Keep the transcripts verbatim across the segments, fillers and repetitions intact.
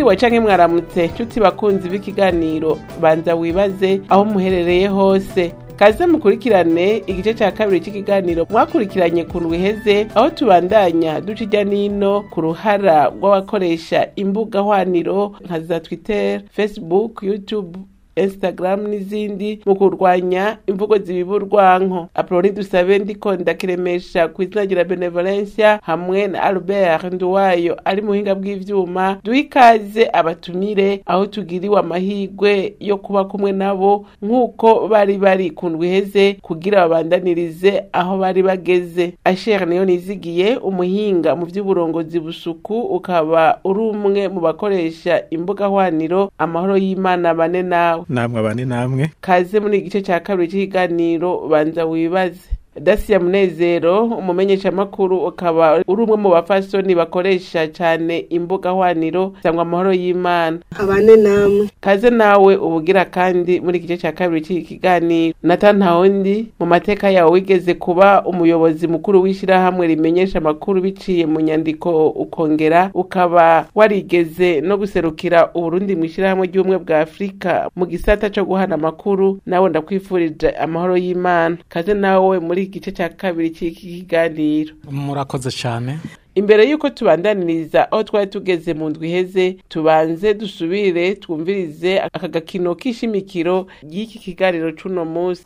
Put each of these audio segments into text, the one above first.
mwiriwe canke mwaramutse nshuti bakunzi b'ikiganiro banza wibaze aho muherereye hose. Kaze mukurikirane igice ca kabiri c'ikiganiro mwakurikiranye ku ndwi iheze, aho tubandanya duca irya nino ku ruhara rw'abakoresha imbuga hwaniro nka za Twitter, Facebook, YouTube, Instagram n'izindi mu kurwanya imvugo zibiburwanko. Aproni dusabe ndiko ndakiremesha kw'izina rya Benevolencia hamwe na Albert Nduwayo ari muhinga bw'ivyuma. Duhikaze abatumire aho tugiriwe amahigwe yo kuba kumwe nabo nk'uko bari bari ku ndwi iheze kugira babandanirize aho bari bageze. Asher niyo nizigiye umuhinga mu vy'uburongozi busuku, ukaba uri umwe mu bakoresha imbuga hwaniro. Amahoro y'Imana bane nawe. Namwe abandi namwe. Kaze muri igice ca kabiri c'ikiganiro banza wibaze. Dacia Munezero umumenyesha makuru, ukaba uri umwe mu bafasoni bakoresha cyane imbuga hwaniro. Cyangwa amahoro y'Imana abane namwe. Kaze nawe ubugira kandi muri igice ca kabiri c'ikiganiro. Nathan Haundi, mu mateka yawe wigeze kuba umuyobozi mukuru w'ishira hamwe rimenyesha makuru biciye mu nyandiko, ukongera ukaba warigeze no guserukira Uburundi mu ishira hamwe ry'ubumwe bwa Afrika mu gisata cyo guhana makuru. Nawe ndakwifurije amahoro y'Imana. Kaze nawe muri igice ca kabiri c'iki kiganiro. Murakoze cyane. Imbere yuko tubandaniriza aho twari tugeze mu ndwi iheze, tubanze dusubire twumvirize aka gakino k'ishimikiro y'iki kiganiro c'uno munsi.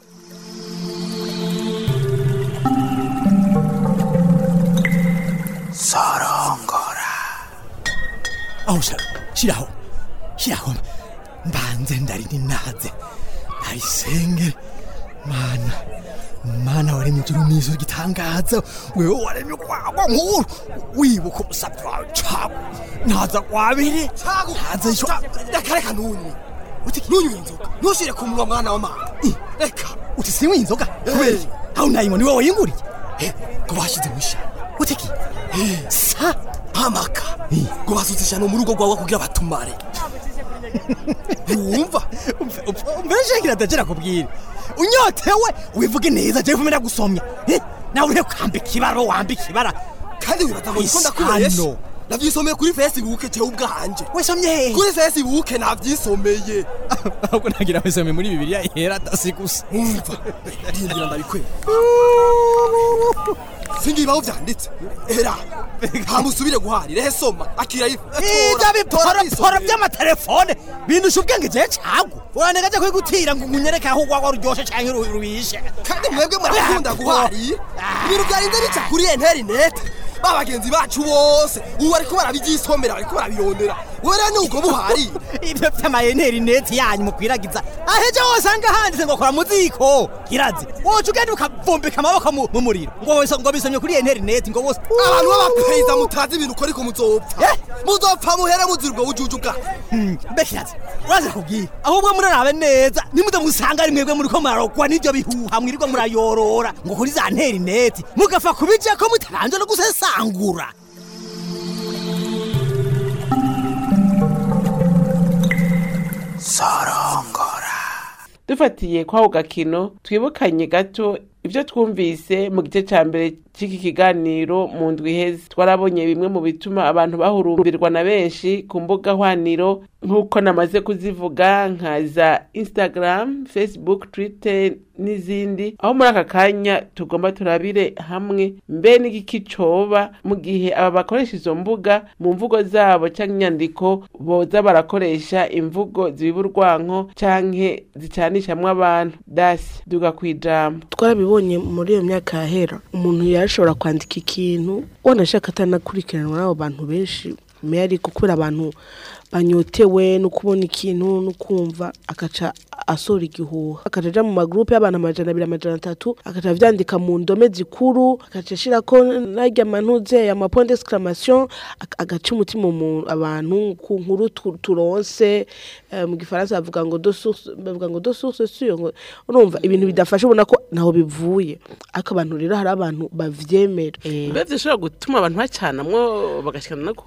Sorongora. Aho shira, shiraho. Shiraho. Mbanze ndari ninaze. Nayisenge. Mana. Mana wari mujuru nizo gitangaza, wewe waremye kwagwa nkuru wibuka umusabyi wawe cabo naza kwabiri naza isho ndakareka nunyu uti nunyu inzoga ntushire ku munwa mwana wa mama reka uti siwe inzoga kubera aho nayimo ni wowe yinguriye eh ko bashize musha uti ki sa hamaka ko basuzisha no mu rugo rwawe kugira batumare wumva umbeje kiradagera kubwira unyotewe wivuge neza je vumera gusomya eh nawe ure kwambe kibaro wambe kibara kandi wibata ngo ikunda kubesha navyisomeye kuri Facebook je ubwanje wesomye kuri Facebook navyisomeye ahubwo nagira wesomeye muri Bibiliya yera tasigusa umva ndingira ndabikwe singi baho vyanditse era hamusubire guharira he soma akira ivya bipora bipora by'amatelefone bindusha ubwenge je cago uranega je kwigutira ngo unyereka aho gwagwa ruryoshe canke rubishe kandi mwebwe murakunda guharira ibintu byarinze bica kuri internet babagenzi bacu bose ubu ariko barabigisomera ariko barabirondera wera nuko buhari ibyo by'amayenteri net yanyu mukwiragiza aheje wose anga handitse ngo kora muziko kirazi wocu ugenda ukavumbika amaboko mu muriro ngo wese ngo bisomye kuri enteri net ngo bose abantu b'abapereza mutazi ibintu uko ariko muzopfa muzopfa muhere muzirwa ujuju bwa bekirazi uraze kubwira ahubwo murarabe neza nimuze musanga ari mwebwe muri ko marokwa n'ibyo bihuha mwirirwa murayorora ngo kuri za enteri net mugafa kubije ko mutaranje no gusesa angura. Sorongora. Dufatiye kwa gakino twibukanye gato ivyo twumvise mu gice ca mbere c'iki kiganiro mu ndwi iheze. Twarabonye bimwe mu bituma abantu bahurumbirwa na benshi ku mbuga hwaniro nk'uko namaze kuzivuga nka za Instagram, Facebook, Twitter n'izindi, aho muri aka kanya tugomba turabire hamwe mbe n'igiki coba mu gihe aba bakoresha izo mbuga mu mvugo zabo canke inyandiko boza barakoresha imvugo zibiburwanko canke zicanishamwe abantu. Dasi duga kwijambo. Twarabibonye muri iyo myaka yahera, umuntu yashobora kwandika ikintu wanashaka atanakurikiranwa n'abo bantu benshi, meri gukura abantu banyotewe no kubona ikintu no kumva, akaca asora igihuha, akaja mu magroupe y'abantu amajana abiri amajana atatu, akaca vyandika mu ndome zikuru, akaca shirako narya mantuze ya ma point d'exclamation, agaca umutima mu abantu ku nkuru turonse. Mu gifaransa bavuga ngo deux sources, bavuga ngo deux sources sûres. Urumva ibintu bidafasha, ubona ko naho bivuye, aka abantu rero hari abantu bavyemera. Mbese shobora gutuma abantu bacanamwo bagashikana no ku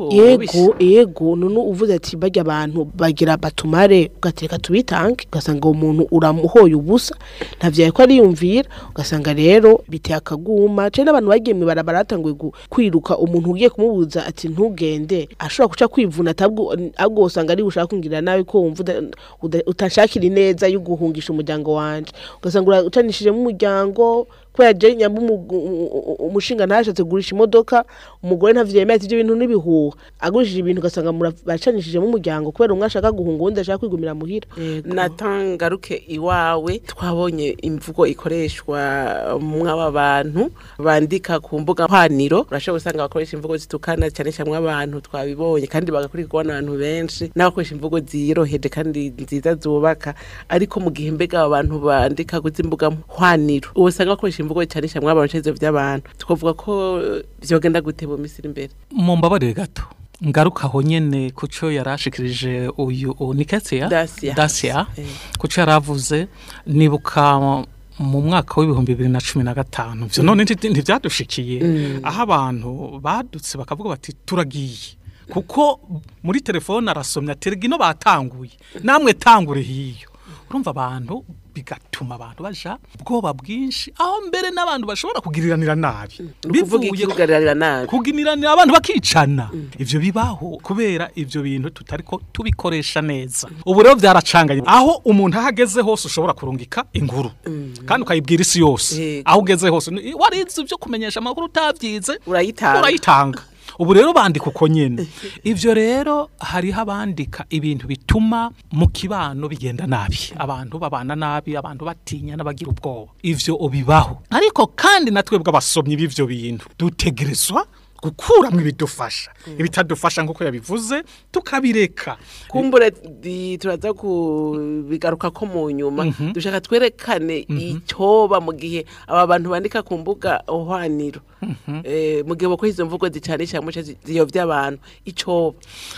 ego ego none uvuze ati bajya abantu bagira batumare ugatereka tubitange ugasanga uwo muntu uramuhoye ubusa ntavyaye ko ariyumvira ugasanga rero biteye akaguma cene abantu bagiye mu barabara batanguye kwiruka umuntu ugiye kumubuza ati ntugende ashobora kuca kwivuna tabwo ahubwo usanga ari ushaka kungira nawe ko wumva utashakira neza yo guhungisha umuryango wanje ugasanga ucanishije mu muryango kwa je nyambu umushinga ntashatse gurisha imodoka umugore ntavyemeye ati ibyo bintu nibihuha agurishije ibintu ugasanga murabacanishije mu muryango kubera umwe ashaka guhunga undi ashaka kwigumira muhira natangaruke iwawe twabonye imvugo ikoreshwa mw'aba bantu bandika ku mbuga nkoranyambaga urashobora gusanga bakoresha imvugo zitukana cyane cyane mw'abantu twabibonye kandi bagakurikirwa n'abantu benshi n'abakoresha imvugo ziroheje kandi nziza zubaka ariko mu gihe mbega abantu bandika ku mbuga nkoranyambaga usanga bakoresha imvugo cyane cyane mw'abantu cyezo by'abantu twavuga ko byogenda gute mu misiri imbere mu mbabarire gato ngaruka aho nyene kuco yarashikirije uyu Niketse Dacia, Dacia eh. kuco yaravuze nibuka mu mwaka w'ibihumbi bibiri na cumi na gatanu byo none ntivyadushikiye mm. aho abantu badutse bakavuga bati turagiye kuko muri telefone arasomya terigino batanguye namwe tangure hiyo urumva abantu bigatuma abantu baja bwoba bwinshi aho mbere n'abantu bashobora kugiriranira nabi bivuye kugiranira nabi kuginiranira abantu bakicana mm. ivyo bibaho kubera ivyo bintu tutariko tubikoresha neza mm. ubu rero byaracanganye aho umuntu ahageze hose ushobora kurungika inkuru mm. kandi ukayibwira isi yose hey. aho ugeze hose warize ivyo kumenyesha amakuru utavyize urayitanga urayitanga ubu rero bandika uko nyene ivyo rero hari habandika ibintu bituma mu kibano bigenda nabi abantu babana nabi abantu batinya nabagira ubwoba ivyo obibaho ariko kandi natwe bw'abasomyi b'ivyo bintu dutegerezwa gukuramwe ibidufasha mm. ibitadufasha nkuko yabivuze tukabireka kumbure turaza kubigaruka ko mu nyuma mm -hmm. dushaka twerekane mm -hmm. icyoba mu gihe aba bantu bandika ku mbuga ohwaniro mm -hmm. eh mu gihe bako izo mvugo zicanisha muce ziyo by'abantu icoba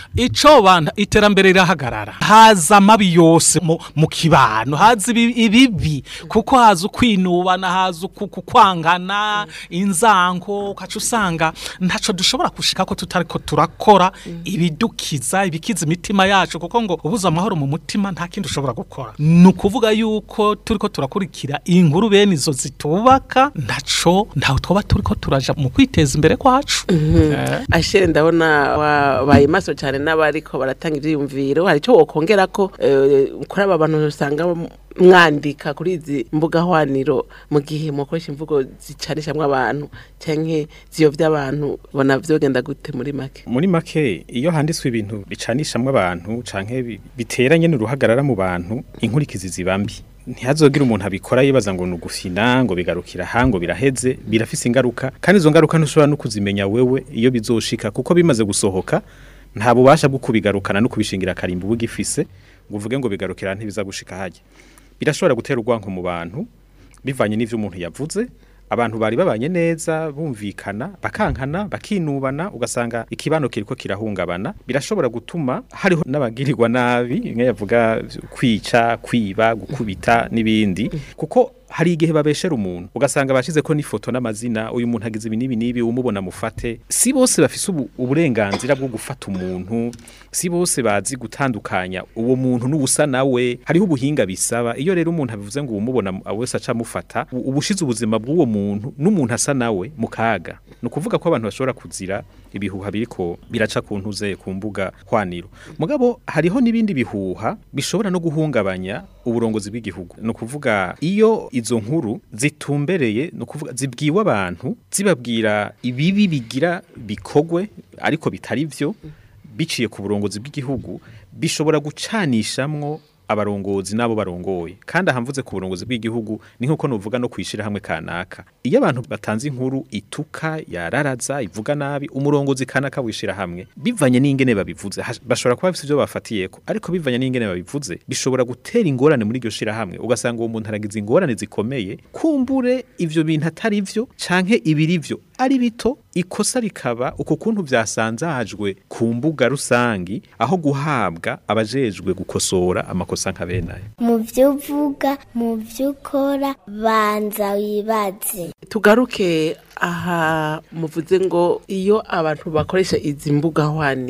icoba iterambere irahagarara haza mabi yose mu, mu kibano haza ibibi kuko haza ukwinubana haza kukwangana mm. inzango ukacu usanga ntaco dushobora kushika ko tutariko turakora mm. ibidukiza ibikiza imitima yacu kuko ngo ubuza amahoro mu mutima nta kindi ushobora gukora nukuvuga yuko turiko turakurikira inkuru bene izo zitubaka ntaco ntaho twoba turiko turaja mu kwiteza imbere kwacu mm -hmm. eh. Ashere ndabona wabaye maso cyane n'abariko baratanga ivyumviro hari cyo wokongera ko eh, kuri aba bantu usanga mwandika kuri izi mbuga hwaniro mu gihe mukoresha imvugo zicanishamwe abantu canke ziyo by'abantu bona vyogenda gute muri make muri make iyo handitswe ibintu bicanishamwe abantu canke biteranye n'uruhagarara mu bantu inkurikizi zibambi ntihazogira umuntu abikora yibaza ngo nugufina ngo bigarukira hango biraheze birafise ingaruka kandi izo ngaruka ntushobora no kuzimenya wewe iyo bizoshika kuko bimaze gusohoka nta bubasha bwo kubigarukana no kubishingira karimbo bugifise ngo uvuge ngo bigarukira ntibiza gushika haje birashobora gutera urwanko mu bantu bivanye n'ivyo umuntu yavuze abantu bari babanye neza bumvikana bakankana bakinubana ugasanga ikibano kiriko kirahungabana birashobora gutuma hariho n'abagirirwa nabi nka yavuga kwica kwiba gukubita nibindi kuko hari igihe babeshera umuntu ugasanga bashize ko n'ifoto n'amazina uyu muntu agize ibinibi nibi umubona mufate si bose bafise ubu, uburenganzira bwo gufata umuntu si bose bazi gutandukanya uwo muntu n'ubusa nawe hariho ubuhinga bisaba iyo rero umuntu abivuze ngo umubona wese aca mufata ubushize ubuzima bw'uwo muntu n'umuntu asa nawe mukaga no kuvuga ko abantu bashobora kuzira ibihuha biriko biraca ku ntuze ku mbuga hwaniro mugabo hariho nibindi bihuha bishobora no guhungabanya uburongozi bw'igihugu no kuvuga iyo izo nkuru zitumbereye no kuvuga zibwiwe abantu zibabwira ibibi bigira bikogwe ariko bitari byo biciye ku burongozi bw'igihugu bishobora gucanishamwo abarongozi nabo barongoye kandi ahamvuze ku burongozi bw'igihugu ni nkuko novuga no kwishira hamwe kanaka iyo abantu batanze inkuru ituka yararaza ivuga nabi umurongozi kanaka wishira hamwe bivanye n'ingene babivuze bashobora kuba bifite byo bafatiyeko ariko bivanye n'ingene babivuze bishobora gutera ingorane muri iryo shira hamwe ugasanga uwo muntu aragize ingorane zikomeye kumbure ivyo bintu atari byo canke ibiri byo ari bito ikosa rikaba uko kuntu byasanzajwe ku mbuga rusangi aho guhabwa abajejwe gukosora amakosa nkabenayo mu byo uvuga mu byo ukora banza wibaze tugaruke aha muvuze ngo iyo abantu bakoresha izi mbuga hwaniro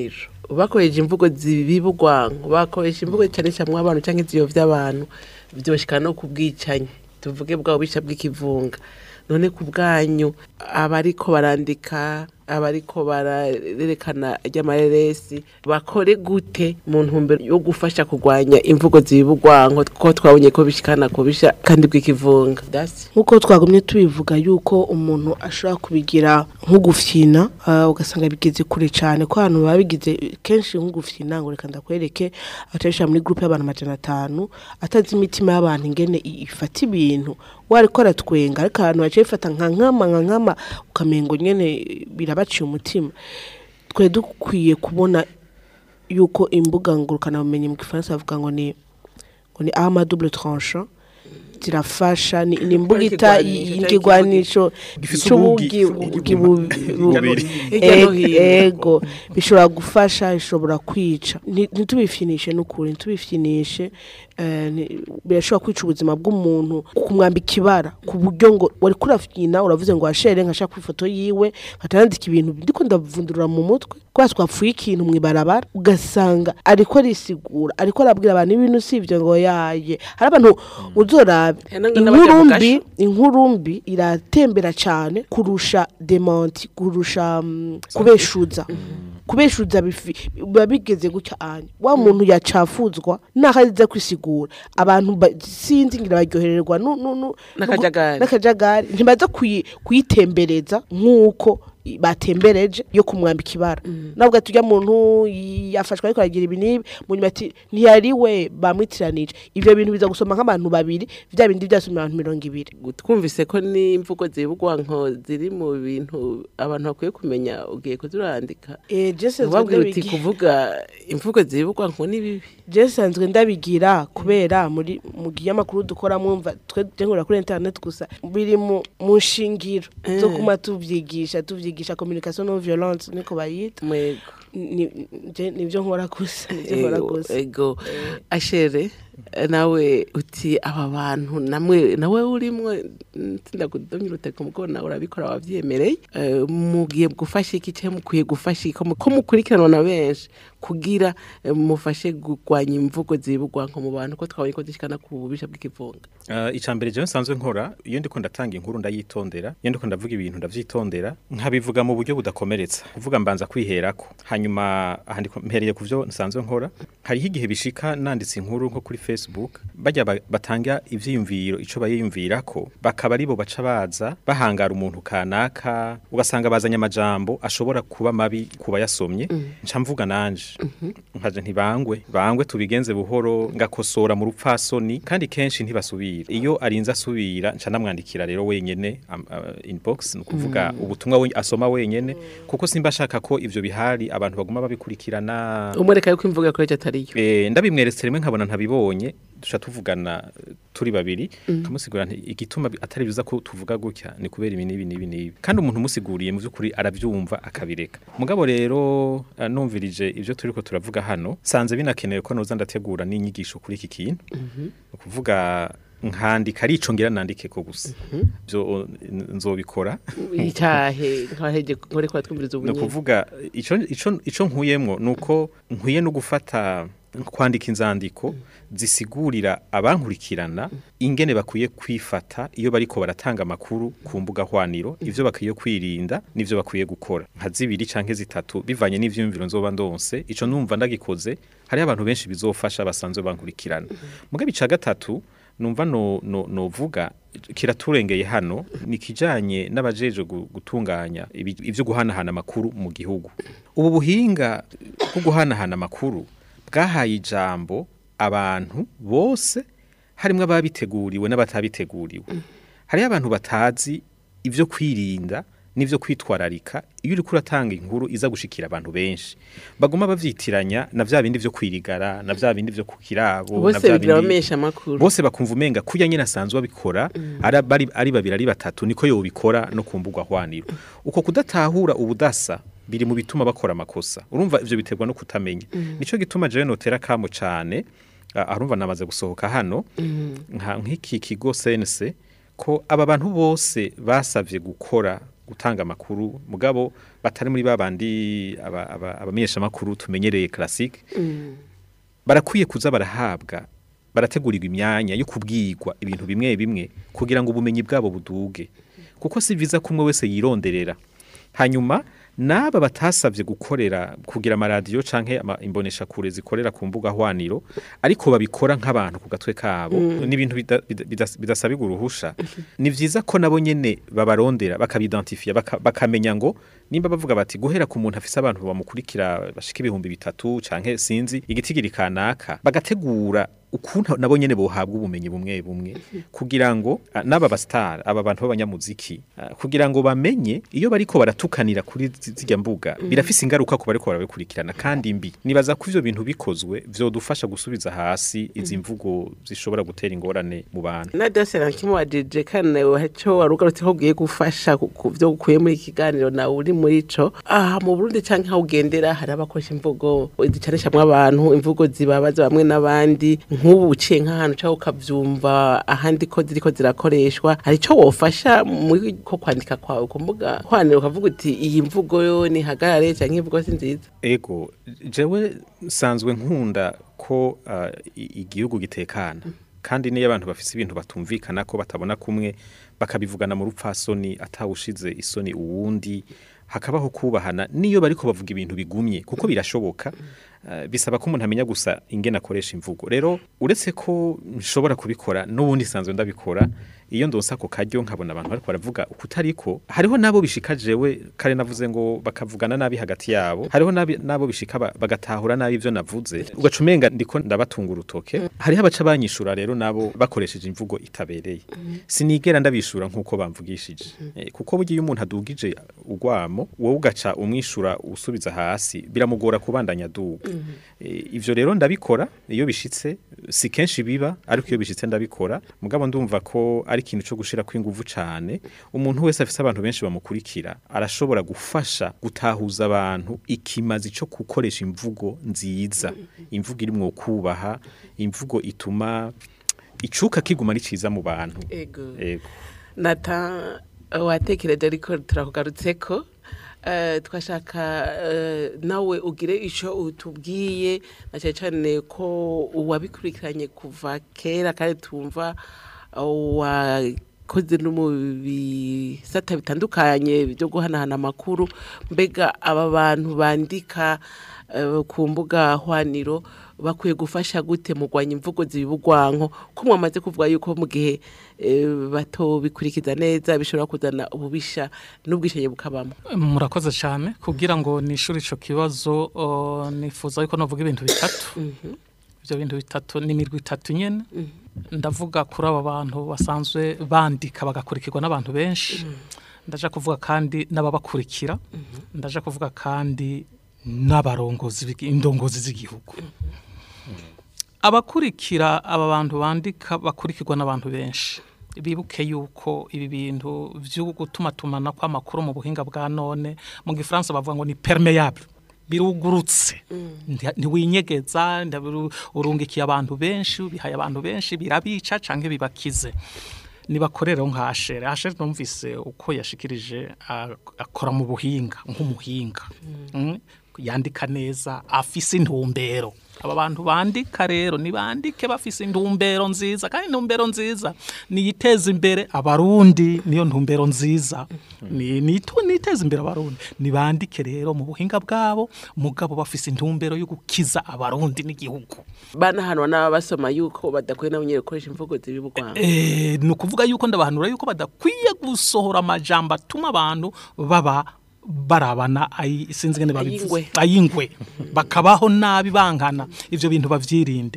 bakoresha imvugo zibibugwanko bakoresha imvugo cyane cyane abantu cyangwa iziyo vy'abantu byoshika no kubwicanyi tuvuge bwa bisha bw'ikivunga none ku bwanyu abariko barandika abariko bararerekana ry'amareresi bakore gute mu ntumbero yo gufasha kugwanya imvugo zibugwanko ko twabonye ko bishikana ko bisha kandi bw'ikivunga dasi nkuko twagumye tubivuga yuko umuntu ashobora kubigira nk'ugufyina uh, ugasanga bigeze kure cyane ko abantu babigize kenshi nk'ugufyina ngo reka ndakwereke atasha muri groupe y'abantu amajana atanu atazi imitima y'abantu ingene ifata ibintu wariko aratwenga ariko abantu baciye fata nka nkama nka nkama ukamengo nyene birabaciye umutima twe dukwiye kubona yuko imbuga ngurukana bumenyi mu Gifaransa bavuga ngo ni ngo ni arme double tranchant zirafasha ni imbugita y'ingigwanisho cy'ubugi ego bishobora gufasha ishobora kwica ntitubifinishe n'ukuri ntitubifinishe birashobora kwica ubuzima bw'umuntu kumwambika ibara ku buryo ngo wari kurafyina uravuze ngo washere nkashaka ifoto yiwe nkatanandika ibintu ndiko ndavundurura mu mutwe kwa twapfuye ikintu mwibarabara ugasanga ariko risigura ariko arabwira abantu ibintu sivyo ngo yaye hari abantu uzora inkurumbi inkurumbi iratembera cyane kurusha demonti kurusha um, kubeshuza kubeshuza biba bigeze gutya anye wa muntu yacafuzwa nahariza kwisigura abantu sinzi ngira baryohererwa no no nakajagari nakajagari ntibaza kuyitembereza nkuko batembereje yo kumwambika ibara mm. nabwo tujya muntu yafashwe ariko aragira ibinibi mu nyuma ati ntiyariwe bamwitiranije ivyo bintu biza gusoma nk'abantu babiri vya bindi byasoma abantu mirongo ibiri twumvise ko ni imvugo zibugwanko ziri mu bintu abantu bakwiye kumenya ugiye kuzurandika eh Jesse wabwira uti kuvuga imvugo zibugwanko ni bibi Jesse sanzwe ndabigira kubera muri mu giyamakuru dukora mwumva twe dengura kuri internet gusa biri mu mushingiro eh. zo kuma tuvyigisha tuvyigisha gisha communication non violence niko bayita mwego ni nivyo nkora gusa nivyo nkora gusa ego ashere nawe uti aba bantu namwe nawe urimwe tinda kudomira uteko mukona urabikora wavyemereye mugiye gufasha iki cyo mukwiye gufasha ko mukurikirana na benshi kugira mufashe gugwanya imvugo zibugwanko mu bantu ko twabonye ko zishikana ku bubisha bw'ikivunga uh, icambere je nsanzwe nkora iyo ndiko ndatanga inkuru ndayitondera iyo ndiko ndavuga ibintu ndavyitondera nkabivuga mu buryo budakomeretsa kuvuga mbanza kwiherako hanyuma ahandiko mpereye kuvyo nsanzwe nkora hari igihe bishika nanditse inkuru nko kuri Facebook bajya batanga ivyiyumviro ico bayiyumvirako bakaba aribo baca baza bahangara umuntu kanaka ugasanga bazanya amajambo ashobora kuba mabi kuba yasomye mm. nca mvuga nanje mm-hmm. nkaje ntibangwe bangwe tubigenze buhoro ngakosora mu rupfasoni kandi kenshi ntibasubira iyo arinza asubira nca namwandikira rero wenyene um, uh, inbox nukuvuga mm. ubutumwa we asoma wenyene kuko simba shaka ko ivyo bihari abantu baguma babikurikirana umureka yuko imvuga ko atariyo eh ndabimweretse rimwe nkabona ntabibonye dusha tuvugana turi babiri mm. kamusigura nti igituma atari biza ko tuvuga gutya ni kubera ibi nibi nibi nibi kandi umuntu musiguriye mu byukuri aravyumva akabireka mugabo rero uh, numvirije ivyo turiko turavuga hano sanze binakenewe ko noza ndategura n'inyigisho kuri iki kintu mm-hmm. kuvuga nkandika aricongera nandike ko gusa byo nzobikora itahe nkaheje nkore kwa twumviriza ubunye no kuvuga ico ico ico nkuyemwo nuko nkwiye no gufata kwandika inzandiko zisigurira abankurikirana ingene bakwiye kwifata iyo bariko baratanga amakuru ku mbuga hwaniro ivyo bakwiye kwirinda nivyo bakwiye gukora nka zibiri canke zitatu bivanye n'ivyumviro nzoba ndonse ico numva ndagikoze hari abantu benshi bizofasha basanzwe bankurikirana mugabe ica gatatu numva no no novuga kiraturengeye hano nikijanye n'abajeje gutunganya ivyo guhanahana amakuru mu gihugu ubu buhinga bwo guhanahana amakuru bwahaye ijambo abantu bose harimwe ababiteguriwe n'abatabiteguriwe hari abantu batazi ivyo kwirinda nivyo kwitwararika iyo uri kuratanga inkuru iza gushikira abantu benshi baguma bavyitiranya na vya bindi vyo kwirigara na vya bindi vyo kukirabo na vya bindi makuru bose bakumva umenga kuya nyina sanzwe abikora mm. ari bari ari babiri ari batatu niko yo bikora no kumbugwa hwaniro uko kudatahura ubudasa biri mu bituma bakora amakosa urumva ivyo biterwa no kutamenya mm. nico gituma je notera kamo cyane arumva namaze gusohoka hano mm. nka nk'iki kigo C N C ko aba bantu bose basavye gukora gutanga amakuru mugabo batari muri babandi abamenyesha amakuru tumenyereye classique mm. barakwiye kuza barahabwa barategurirwa imyanya yo kubwirwa ibintu bimwe bimwe kugira ngo ubumenyi bwabo buduge kuko si viza kumwe wese yironderera hanyuma naba batasavye gukorera kugira amaradiyo canke ama imbonesha kure zikorera ku mbuga hwaniro ariko babikora nk'abantu ku gatwe kabo mm. n'ibintu bidasabiga bida, uruhusha mm-hmm. ni vyiza ko nabo nyene babarondera bakabidentifia baka, bakamenya ngo nimba bavuga bati guhera ku muntu afise abantu bamukurikira bashika ibihumbi bitatu canke sinzi igitigiri kanaka bagategura ukuntu nabo nyene bohabwa ubumenyi bumwe bumwe kugira ngo naba bastar aba bantu b'abanyamuziki kugira ngo bamenye iyo bariko baratukanira kuri zijya mbuga birafise ingaruka ku bariko barabikurikirana kandi mbi nibaza ko ivyo bintu bikozwe vyodufasha gusubiza hasi izi mvugo zishobora gutera ingorane mu bantu nadase nakimwajije kane wacho warugarutse ko giye gufasha ku byo gukuye muri kiganiro na uri muri ico aha mu Burundi canke aho ugendera hari abakoresha imvugo zicanishamwe abantu imvugo zibabaza bamwe n'abandi nk'ubu uciye nk'ahantu cyangwa ukabyumva ahandi ko ziriko zirakoreshwa hari icyo wofasha muri ko kwandika kwawe ku mbuga hwanira ukavuga uti iyi mvugo yo ni hagarare cyangwa imvugo si nziza ego jewe sanzwe nkunda ko uh, igihugu gitekana mm. kandi niyo abantu bafise ibintu batumvikana ko batabona kumwe bakabivugana mu rupfasoni atawushize isoni uwundi hakabaho kubahana niyo bariko bavuga ibintu bigumye kuko birashoboka uh, bisaba ko umuntu amenya gusa ingena akoresha imvugo rero uretse ko nshobora kubikora n'ubundi sanzwe ndabikora iyo ndonsa ko kajyo nkabona abantu bariko baravuga ukutariko hariho nabo bishikajewe kare navuze ngo bakavugana nabi hagati yabo hariho nabi nabo bishika bagatahura nabi ivyo navuze ugacumenga ndiko ndabatunga urutoke mm. hariho abaca banyishura rero nabo bakoresheje imvugo itabereye mm. sinigera ndabishura nkuko bamvugishije mm. e, kuko bugiye umuntu adugije ugwamo wowe ugaca umwishura usubiza hasi biramugora kubandanya duga mm. e, ivyo rero ndabikora iyo bishitse si kenshi biba ariko iyo bishitse ndabikora mugabo ndumva ko ari ikintu cyo gushira kwinguvu cyane umuntu wese afise abantu benshi bamukurikira arashobora gufasha gutahuza abantu ikimazi cyo gukoresha imvugo nziza imvugo irimwo kubaha imvugo ituma icuka kiguma riciza mu bantu ego ego nata watekereje ariko turakugarutseko Uh, twashaka uh, nawe ugire ico utubwiye na cyane ko uwabikurikiranye kuva kera kandi tumva wakoze no mu bisata bitandukanye byo guhanahana amakuru mbega aba bantu bandika uh, ku mbuga hwaniro bakwiye gufasha gute mu gwanya imvugo zibugwanko ko mwamaze kuvuga yuko mu gihe e, bato bikurikiza neza bishobora kuzana ububisha n'ubwishenye bukabamo murakoze cyane kugira ngo nishuri ico kibazo uh, nifuza yuko navuga ibintu bitatu mhm ivyo bintu bitatu n'imirwi itatu nyene mm -hmm. ndavuga kuri aba bantu basanzwe bandika bagakurikirwa n'abantu benshi mm -hmm. ndaje kuvuga kandi n'ababakurikira mm -hmm. ndaje kuvuga kandi n'abarongozi indongozi z'igihugu mm -hmm. abakurikira aba bantu bandika bakurikirwa n'abantu benshi bibuke yuko ibi bintu vyo gutuma tumana kwa makuru mu buhinga bwa none mu gifaransa bavuga ngo ni permeable birugurutse mm. ntiwinyegeza urungikiye abantu benshi bihaye abantu benshi birabica canke bibakize nibakorera nka Ashere Ashere numvise uko yashikirije akora mu buhinga nk'umuhinga mm. mm. yandika neza afise intumbero aba bantu bandika rero nibandike bafise intumbero nziza kandi intumbero nziza niyiteza imbere abarundi niyo ntumbero nziza ni nito niteza imbere abarundi nibandike rero mu buhinga bwabo mugabo bafise intumbero yo gukiza abarundi n'igihugu bana hano n'abasoma yuko badakwiye nabonye gukoresha imvugo zibibugwamo eh nukuvuga yuko ndabahanura yuko badakwiye gusohora amajambo atuma abantu baba barabana ayi sinzi ngene babivuze ayingwe bakabaho nabi bankana ivyo bintu bavyirinde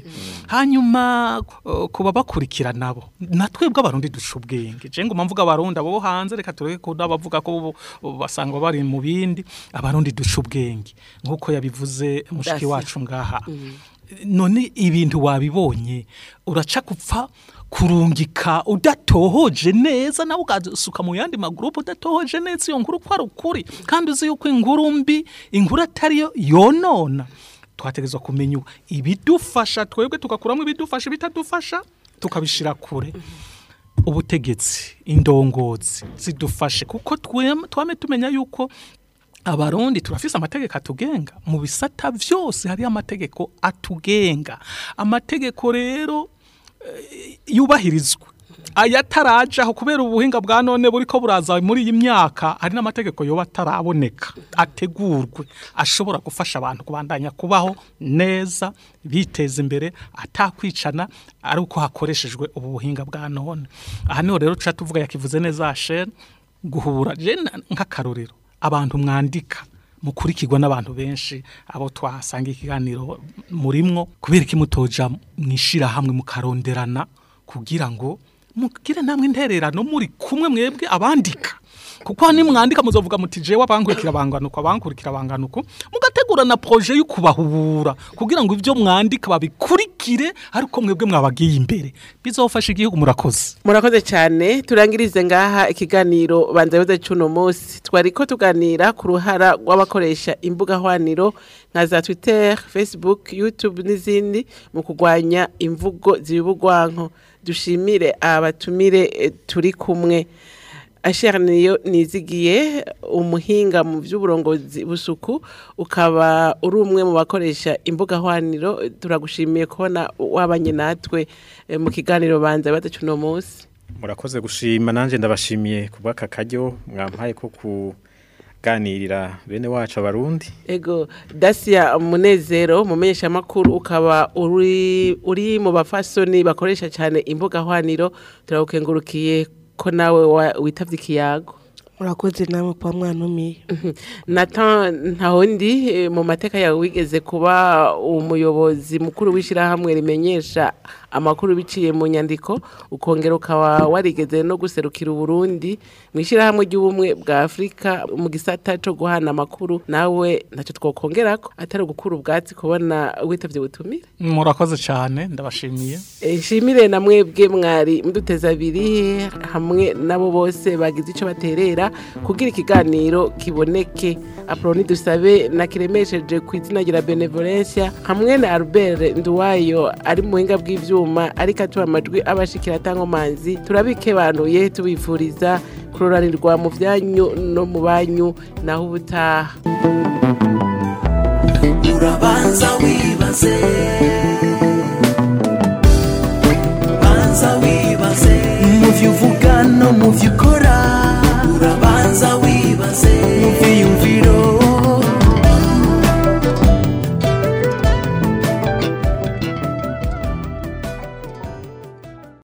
hanyuma kuba bakurikira nabo natwebwe abarundi dushubwenge je ngo mvuga abarundi abo hanze reka tureke ko bavuga ko basanga bari mu bindi abarundi dushubwenge nkuko yabivuze mushiki wacu ngaha none ibintu wabibonye uraca kupfa kurungika udatohoje neza nawe ugasuka mu yandi magrupu udatohoje neza iyo nkuru kwa rukuri kandi uzi yuko inkuru mbi inkuru atariyo yonona twategezwa kumenya ibidufasha twebwe tugakuramo ibidufasha bitadufasha tukabishira kure ubutegetsi indongozi zidufashe kuko twame tumenya yuko abarundi turafise amategeko atugenga mu bisata vyose hari amategeko atugenga amategeko rero e, yubahirizwa ayatarajaho kubera ubuhinga bwa none buriko buraza muri iyi myaka ari n'amategeko yo bataraboneka ategurwe ashobora gufasha abantu kubandanya kubaho neza biteza imbere atakwicana ari uko hakoreshejwe ubu buhinga bwa none aha niho rero tuca tuvuga yakivuze neza Asher guhura je nk'akarorero abantu mwandika mukurikirwa n'abantu benshi abo twasanga ikiganiro murimwo kubera iki mutoja mwishira hamwe mukaronderana kugira ngo mugire namwe intererano muri kumwe mwebwe abandika kuko ni mwandika muzovuga muti jewe abankurikira banganuko abankurikira banganuko mugategura na projet y'ukubahura kugira ngo ivyo mwandika babikurikire ariko mwebwe mwabagiye imbere bizofasha igihugu murakoze murakoze cyane turangirize ngaha ikiganiro banza yoze cuno munsi twariko tuganira ku ruhara rw'abakoresha imbuga hwaniro nka za Twitter, Facebook, YouTube n'izindi mu kugwanya imvugo zibugwanko dushimire abatumire turi kumwe Asher niyo nizigiye umuhinga mu by'uburongozi busuku ukaba uri umwe mu bakoresha imbuga hwaniro turagushimiye kubona wabanye natwe mu kiganiro banza batacu no munsi murakoze gushima nanje ndabashimiye kubaka kajyo mwampaye ko kuganirira bene wacu abarundi ego Dacia Munezero mumenyesha makuru ukaba uri uri mu bafasoni bakoresha cyane imbuga hwaniro turagukengurukiye ko nawe witavye ikiyago murakoze namwe kwa mwanumiye Nathan Ntahondi mu mateka yawe wigeze kuba umuyobozi mukuru wishira hamwe rimenyesha amakuru biciye mu nyandiko ukongera ukaba warigeze no guserukira Burundi mwishira hamwe ry'ubumwe bwa Afrika mu gisata cyo guhana amakuru nawe ntacyo twokongerako atari gukura ubwatsi kubona witavye butumire murakoze cyane ndabashimiye nshimire na mwebwe mwari muduteza abiri hamwe nabo bose bagize ico baterera kugira ikiganiro kiboneke Aproni dusabe na kiremesheje ku izina rya Benevolencia hamwe na Albert Nduwayo ari mu hinga bw'ivyuma ariko atuba amajwi abashikira tangomanzi turabike banuye tubifuriza kuroranirwa mu byanyu no mu banyu naho ubutaha urabanza wibaze banza wibaze mu vyuvuga no mu vyuko